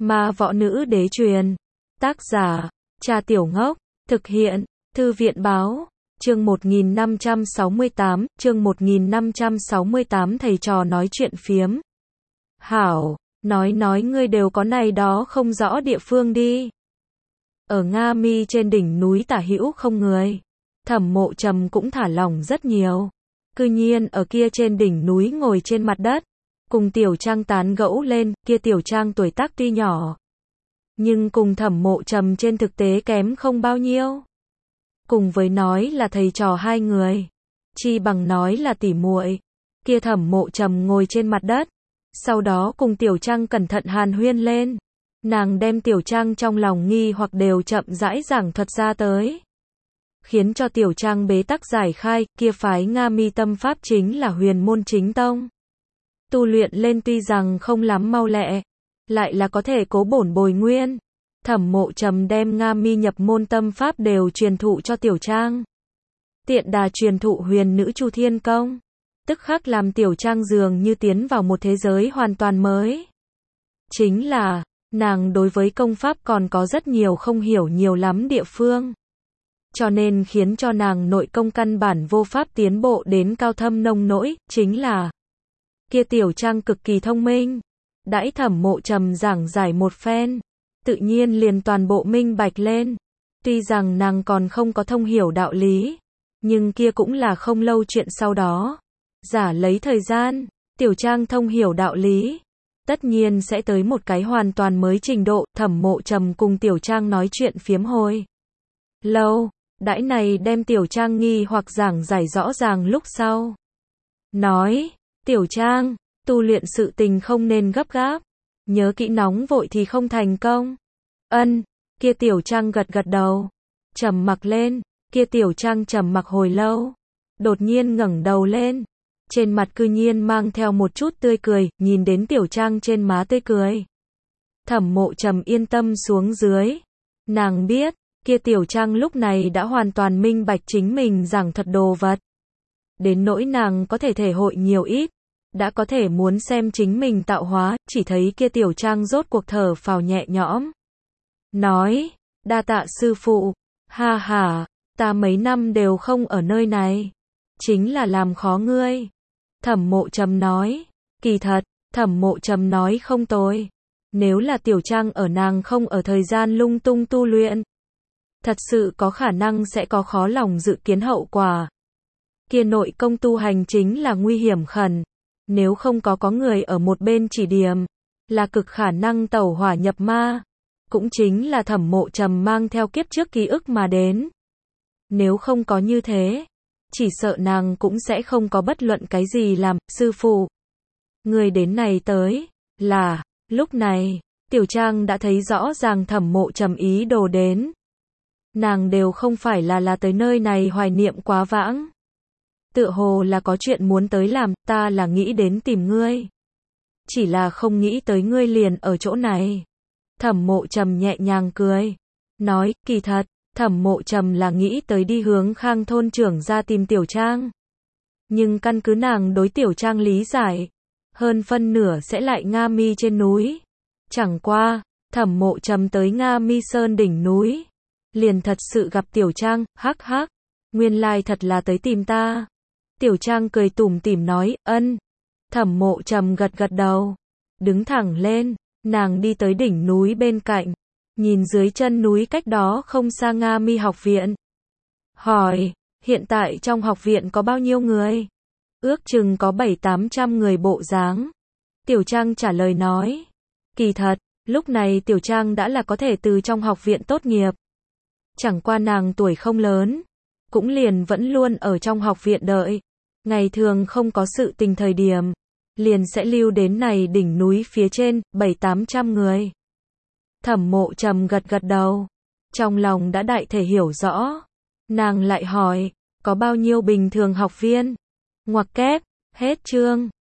Ma võ nữ đế truyền. Tác giả, Cha Tiểu Ngốc. Thực hiện, Thư viện báo. Chương 1568, thầy trò nói chuyện phiếm. Hảo, nói ngươi đều có này đó không rõ địa phương đi. Ở Nga Mi trên đỉnh núi tả hữu không người. Thẩm Mộ Trầm cũng thả lỏng rất nhiều. Cư nhiên ở kia trên đỉnh núi ngồi trên mặt đất, cùng Tiểu Trang tán gẫu lên. Kia Tiểu Trang tuổi tác tuy nhỏ, nhưng cùng Thẩm Mộ Trầm trên thực tế kém không bao nhiêu. Cùng với nói là thầy trò hai người, chi bằng nói là tỉ muội. Kia Thẩm Mộ Trầm ngồi trên mặt đất, sau đó cùng Tiểu Trang cẩn thận hàn huyên lên. Nàng đem Tiểu Trang trong lòng nghi hoặc đều chậm rãi giảng thuật ra tới, khiến cho Tiểu Trang bế tắc giải khai. Kia phái Nga Mi tâm pháp chính là Huyền Môn Chính Tông. Tu luyện lên tuy rằng không lắm mau lẹ, lại là có thể cố bổn bồi nguyên. Thẩm Mộ Trầm đem Nga Mi nhập môn tâm pháp đều truyền thụ cho Tiểu Trang. Tiện đà truyền thụ Huyền Nữ Chu Thiên Công, tức khắc làm Tiểu Trang dường như tiến vào một thế giới hoàn toàn mới. Chính là, nàng đối với công pháp còn có rất nhiều không hiểu nhiều lắm địa phương, cho nên khiến cho nàng nội công căn bản vô pháp tiến bộ đến cao thâm nông nỗi. Chính là, kia Tiểu Trang cực kỳ thông minh. Đãi Thẩm Mộ Trầm giảng giải một phen, tự nhiên liền toàn bộ minh bạch lên. Tuy rằng nàng còn không có thông hiểu đạo lý, nhưng kia cũng là không lâu chuyện sau đó. Giả lấy thời gian, Tiểu Trang thông hiểu đạo lý, tất nhiên sẽ tới một cái hoàn toàn mới trình độ. Thẩm Mộ Trầm cùng Tiểu Trang nói chuyện phiếm hồi lâu, đãi này đem Tiểu Trang nghi hoặc giảng giải rõ ràng lúc sau. Nói, Tiểu Trang, tu luyện sự tình không nên gấp gáp, nhớ kỹ nóng vội thì không thành công. Ân, kia Tiểu Trang gật gật đầu, trầm mặc lên. Kia Tiểu Trang trầm mặc hồi lâu, đột nhiên ngẩng đầu lên, trên mặt cư nhiên mang theo một chút tươi cười. Nhìn đến Tiểu Trang trên má tươi cười, Thẩm Mộ Trầm yên tâm xuống dưới. Nàng biết, kia Tiểu Trang lúc này đã hoàn toàn minh bạch chính mình giảng thật đồ vật, đến nỗi nàng có thể thể hội nhiều ít, đã có thể muốn xem chính mình tạo hóa. Chỉ thấy kia Tiểu Trang rốt cuộc thở phào nhẹ nhõm, nói, đa tạ sư phụ. Ha ha, ta mấy năm đều không ở nơi này, chính là làm khó ngươi. Thẩm Mộ Trầm nói, kỳ thật, Thẩm Mộ Trầm nói không tồi. Nếu là Tiểu Trang ở nàng không ở thời gian lung tung tu luyện, thật sự có khả năng sẽ có khó lòng dự kiến hậu quả. Kia nội công tu hành chính là nguy hiểm khẩn, nếu không có người ở một bên chỉ điểm, là cực khả năng tẩu hỏa nhập ma. Cũng chính là Thẩm Mộ Trầm mang theo kiếp trước ký ức mà đến. Nếu không có như thế, chỉ sợ nàng cũng sẽ không có bất luận cái gì làm. Sư phụ, người đến này tới, là, lúc này, Tiểu Trang đã thấy rõ ràng Thẩm Mộ Trầm ý đồ đến. Nàng đều không phải là tới nơi này hoài niệm quá vãng. Tựa hồ là có chuyện muốn tới làm. Ta là nghĩ đến tìm ngươi, chỉ là không nghĩ tới ngươi liền ở chỗ này. Thẩm Mộ Trầm nhẹ nhàng cười, nói, kỳ thật, Thẩm Mộ Trầm là nghĩ tới đi hướng Khang thôn trưởng ra tìm Tiểu Trang. Nhưng căn cứ nàng đối Tiểu Trang lý giải, hơn phân nửa sẽ lại Nga Mi trên núi. Chẳng qua, Thẩm Mộ Trầm tới Nga Mi Sơn đỉnh núi, liền thật sự gặp Tiểu Trang. Hắc hắc, nguyên lai thật là tới tìm ta. Tiểu Trang cười tủm tỉm nói, ân. Thẩm Mộ Trầm gật gật đầu, đứng thẳng lên. Nàng đi tới đỉnh núi bên cạnh, nhìn dưới chân núi cách đó không xa Nga Mi học viện. Hỏi, hiện tại trong học viện có bao nhiêu người? Ước chừng có 700-800 người bộ dáng. Tiểu Trang trả lời nói, kỳ thật, lúc này Tiểu Trang đã là có thể từ trong học viện tốt nghiệp. Chẳng qua nàng tuổi không lớn, cũng liền vẫn luôn ở trong học viện đợi. Ngày thường không có sự tình thời điểm, liền sẽ lưu đến này đỉnh núi phía trên. 700-800 người. Thẩm Mộ Trầm gật gật đầu, trong lòng đã đại thể hiểu rõ. Nàng lại hỏi, có bao nhiêu bình thường học viên? Ngoặc kép, hết chương.